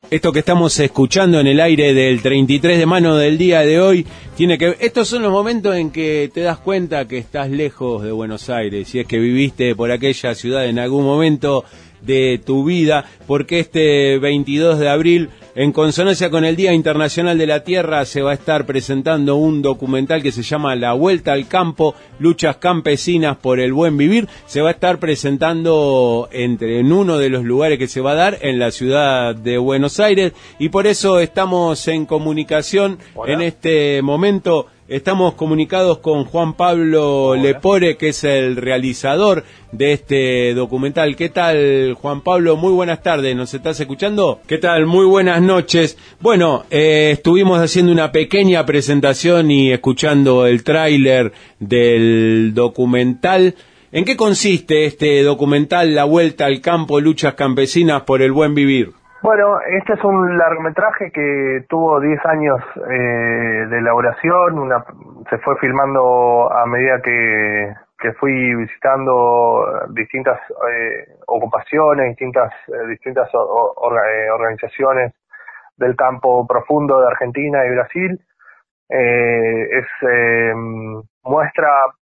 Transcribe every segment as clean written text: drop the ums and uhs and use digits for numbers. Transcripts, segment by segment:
Esto que estamos escuchando en el aire del 33 de mano del día de hoy tiene que... Estos son los momentos en que te das cuenta que estás lejos de Buenos Aires, si es que viviste por aquella ciudad en algún momento de tu vida, porque este 22 de abril, en consonancia con el Día Internacional de la Tierra, se va a estar presentando un documental que se llama La Vuelta al Campo, luchas campesinas por el buen vivir. Se va a estar presentando en uno de los lugares que se va a dar en la ciudad de Buenos Aires, y por eso estamos en comunicación. Hola. En este momento estamos comunicados con Juan Pablo Lepore, que es el realizador de este documental. ¿Qué tal, Juan Pablo? Muy buenas tardes, ¿nos estás escuchando? ¿Qué tal? Muy buenas noches. Bueno, estuvimos haciendo una pequeña presentación y escuchando el tráiler del documental. ¿En qué consiste este documental, La Vuelta al Campo, luchas campesinas por el buen vivir? Bueno, este es un largometraje que tuvo 10 años de elaboración. Se fue filmando a medida que fui visitando distintas ocupaciones, distintas organizaciones del campo profundo de Argentina y Brasil. Muestra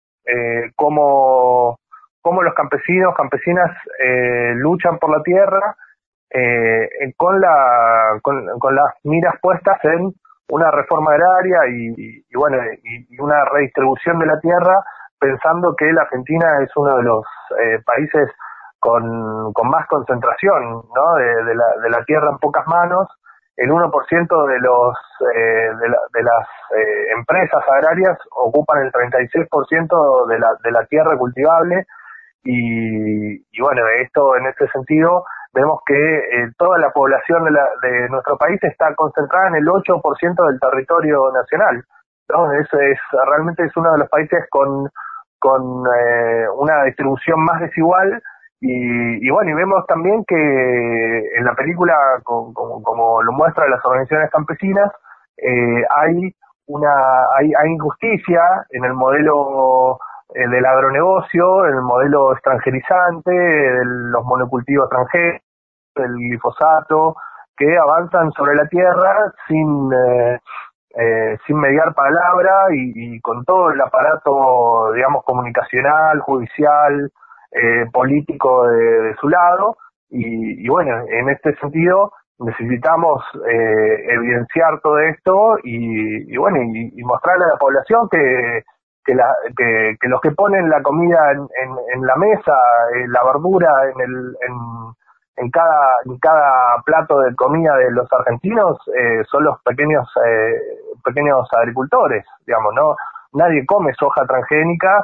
cómo los campesinas luchan por la tierra, con las miras puestas en una reforma agraria y una redistribución de la tierra, pensando que la Argentina es uno de los países con más concentración, ¿no? de la tierra en pocas manos. El 1% de las empresas agrarias ocupan el 36% de la tierra cultivable, y bueno, esto en este sentido vemos que toda la población de nuestro país está concentrada en el 8% del territorio nacional, ¿no? Realmente es uno de los países con una distribución más desigual, y vemos también que en la película, como lo muestran las organizaciones campesinas, hay injusticia en el modelo del agronegocio, en el modelo extranjerizante, de los monocultivos extranjeros, del glifosato, que avanzan sobre la tierra sin mediar palabra, y con todo el aparato, digamos, comunicacional, judicial, político de su lado, y bueno, en este sentido necesitamos evidenciar todo esto y mostrarle a la población que los que ponen la comida en la mesa, la verdura en cada plato de comida de los argentinos, son los pequeños agricultores, digamos, ¿no? Nadie come soja transgénica,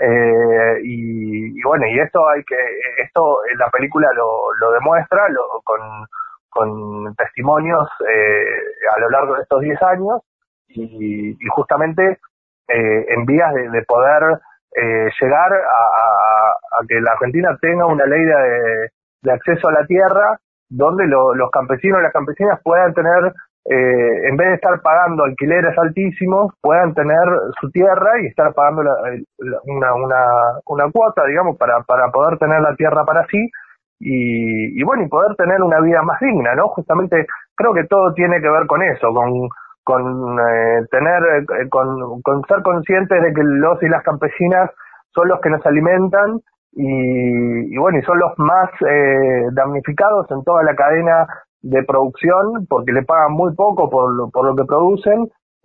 y esto en la película lo demuestra, con testimonios a lo largo de estos 10 años, y justamente en vías de poder llegar a que la Argentina tenga una ley de acceso a la tierra, donde los campesinos y las campesinas puedan tener, en vez de estar pagando alquileres altísimos, puedan tener su tierra y estar pagando una cuota, digamos, para poder tener la tierra para sí, y poder tener una vida más digna, ¿no? Justamente creo que todo tiene que ver con eso, con ser conscientes de que los y las campesinas son los que nos alimentan, y son los más damnificados en toda la cadena de producción, porque le pagan muy poco por lo que producen,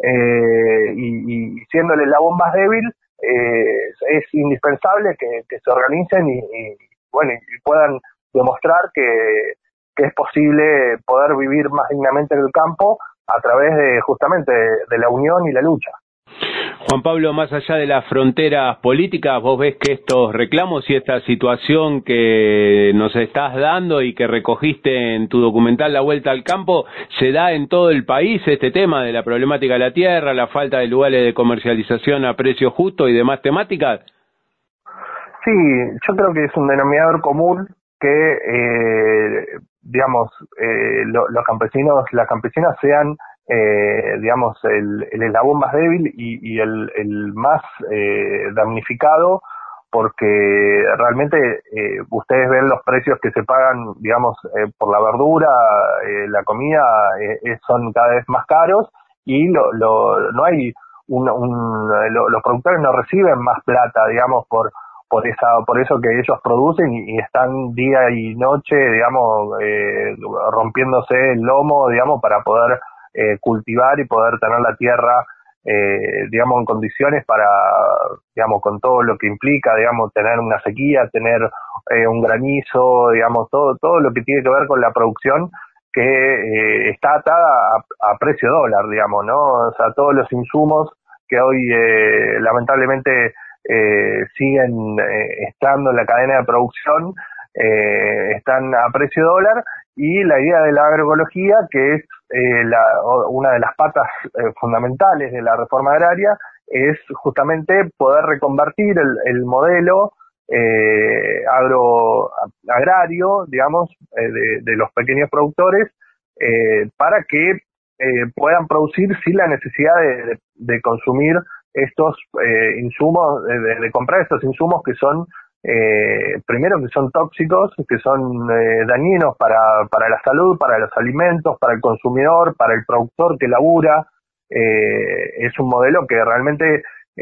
y siendo el eslabón más débil, es indispensable que se organicen y puedan demostrar que es posible poder vivir más dignamente en el campo a través de la unión y la lucha. Juan Pablo, más allá de las fronteras políticas, ¿vos ves que estos reclamos y esta situación que nos estás dando y que recogiste en tu documental La Vuelta al Campo se da en todo el país, este tema de la problemática de la tierra, la falta de lugares de comercialización a precio justo y demás temáticas? Sí, yo creo que es un denominador común que, los campesinos, las campesinas sean, el eslabón más débil y el más damnificado porque realmente ustedes ven los precios que se pagan, digamos, por la verdura, la comida, son cada vez más caros, y no hay los productores no reciben más plata, digamos, por eso que ellos producen, y están día y noche, digamos, rompiéndose el lomo, digamos, para poder cultivar y poder tener la tierra, digamos, en condiciones para, digamos, con todo lo que implica, digamos, tener una sequía, tener un granizo, digamos, todo lo que tiene que ver con la producción, que está atada a precio dólar, digamos, ¿no? O sea, todos los insumos que hoy lamentablemente siguen estando en la cadena de producción, están a precio dólar, y la idea de la agroecología, que es una de las patas fundamentales de la reforma agraria, es justamente poder reconvertir el modelo agrario, digamos, de los pequeños productores, para que puedan producir sin la necesidad de consumir estos insumos, de comprar estos insumos que son, primero, que son tóxicos, que son dañinos para la salud, para los alimentos, para el consumidor, para el productor que labura. Es un modelo que realmente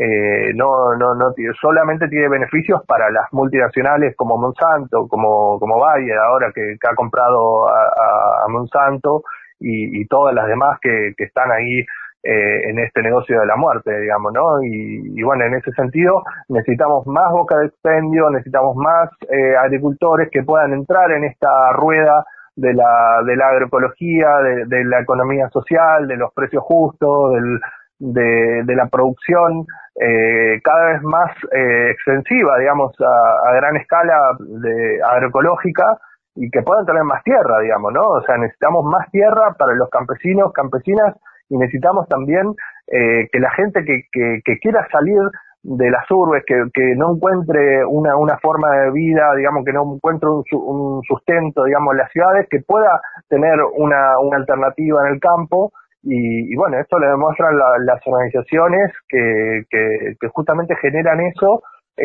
solamente tiene beneficios para las multinacionales como Monsanto, como Bayer, ahora que ha comprado a Monsanto, y todas las demás que están ahí en este negocio de la muerte, digamos, ¿no? Y bueno, en ese sentido necesitamos más boca de expendio, necesitamos más agricultores que puedan entrar en esta rueda de la agroecología, de la economía social, de los precios justos, de la producción cada vez más extensiva, digamos, a gran escala agroecológica, y que puedan tener más tierra, digamos, ¿no? O sea, necesitamos más tierra para los campesinos, campesinas, y necesitamos también que la gente que quiera salir de las urbes, que no encuentre una forma de vida, digamos, que no encuentre un sustento, digamos, en las ciudades, que pueda tener una alternativa en el campo. Y bueno, esto le demuestran las organizaciones que justamente generan eso,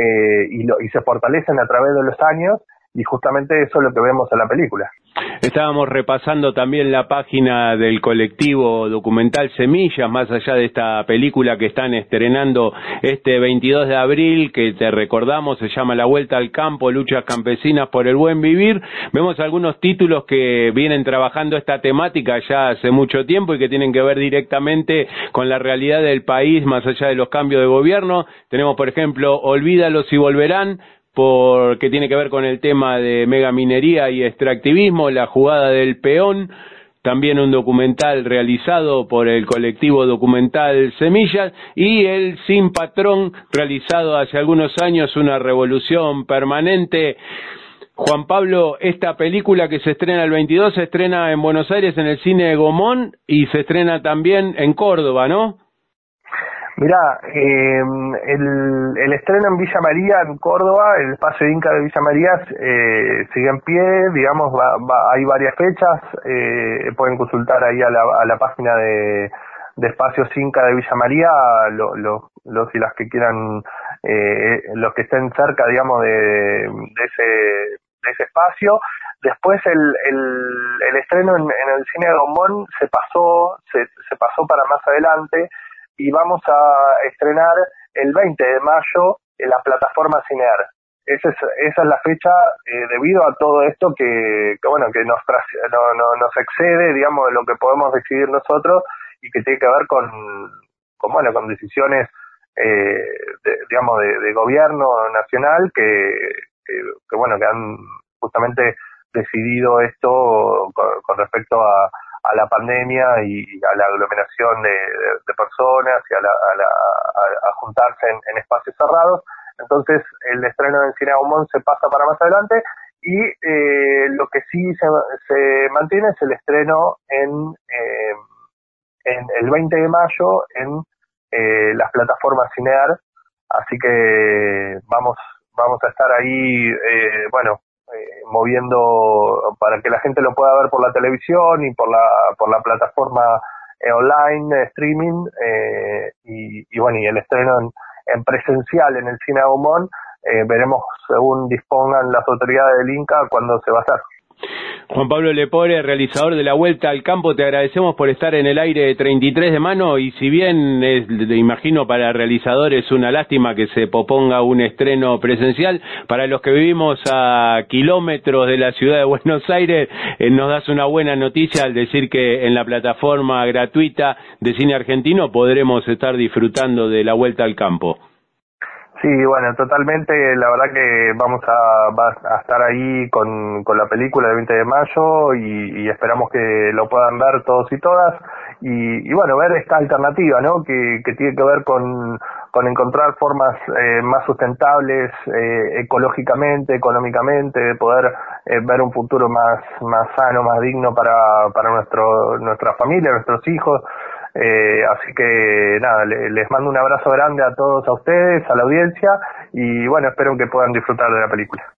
y se fortalecen a través de los años, y justamente eso es lo que vemos en la película. Estábamos repasando también la página del colectivo documental Semillas, más allá de esta película que están estrenando este 22 de abril, que te recordamos, se llama La Vuelta al Campo, luchas campesinas por el buen vivir. Vemos algunos títulos que vienen trabajando esta temática ya hace mucho tiempo y que tienen que ver directamente con la realidad del país, más allá de los cambios de gobierno. Tenemos, por ejemplo, Olvídalos y volverán, porque tiene que ver con el tema de megaminería y extractivismo, la jugada del peón. También un documental realizado por el colectivo documental Semillas, y el Sin Patrón, realizado hace algunos años, una revolución permanente. Juan Pablo, esta película que se estrena el 22 se estrena en Buenos Aires en el cine de Gomón, y se estrena también en Córdoba, ¿no? Mirá, el estreno en Villa María, en Córdoba, el espacio Inca de Villa María sigue en pie, digamos, hay varias fechas, pueden consultar ahí a la página de espacios Inca de Villa María, los y las que quieran, los que estén cerca, digamos, de ese espacio. Después el estreno en el cine de Gomón se pasó para más adelante, y vamos a estrenar el 20 de mayo en la plataforma Cinear. Esa es la fecha, debido a todo esto que nos excede, digamos, de lo que podemos decidir nosotros, y que tiene que ver con decisiones de gobierno nacional que han justamente decidido esto con respecto a la pandemia y a la aglomeración de personas, y a juntarse en espacios cerrados. Entonces el estreno del Cine Gomón se pasa para más adelante, y lo que sí se mantiene es el estreno en el 20 de mayo en las plataformas Cinear. Así que vamos a estar ahí, moviendo para que la gente lo pueda ver por la televisión y por la plataforma online, streaming, y el estreno en presencial en el Cine Gomón veremos según dispongan las autoridades del Inca cuándo se va a hacer. Juan Pablo Lepore, realizador de La Vuelta al Campo, te agradecemos por estar en el aire de 33 de mano, y si bien imagino para el realizador es una lástima que se posponga un estreno presencial, para los que vivimos a kilómetros de la ciudad de Buenos Aires, nos das una buena noticia al decir que en la plataforma gratuita de Cine Argentino podremos estar disfrutando de La Vuelta al Campo. Sí, bueno, totalmente, la verdad que vamos a estar ahí con la película del 20 de mayo y esperamos que lo puedan ver todos y todas y bueno, ver esta alternativa, ¿no? Que tiene que ver con encontrar formas más sustentables ecológicamente, económicamente, de poder ver un futuro más sano, más digno para nuestra familia, nuestros hijos. Así que nada, les mando un abrazo grande a todos, a ustedes, a la audiencia, y bueno, espero que puedan disfrutar de la película.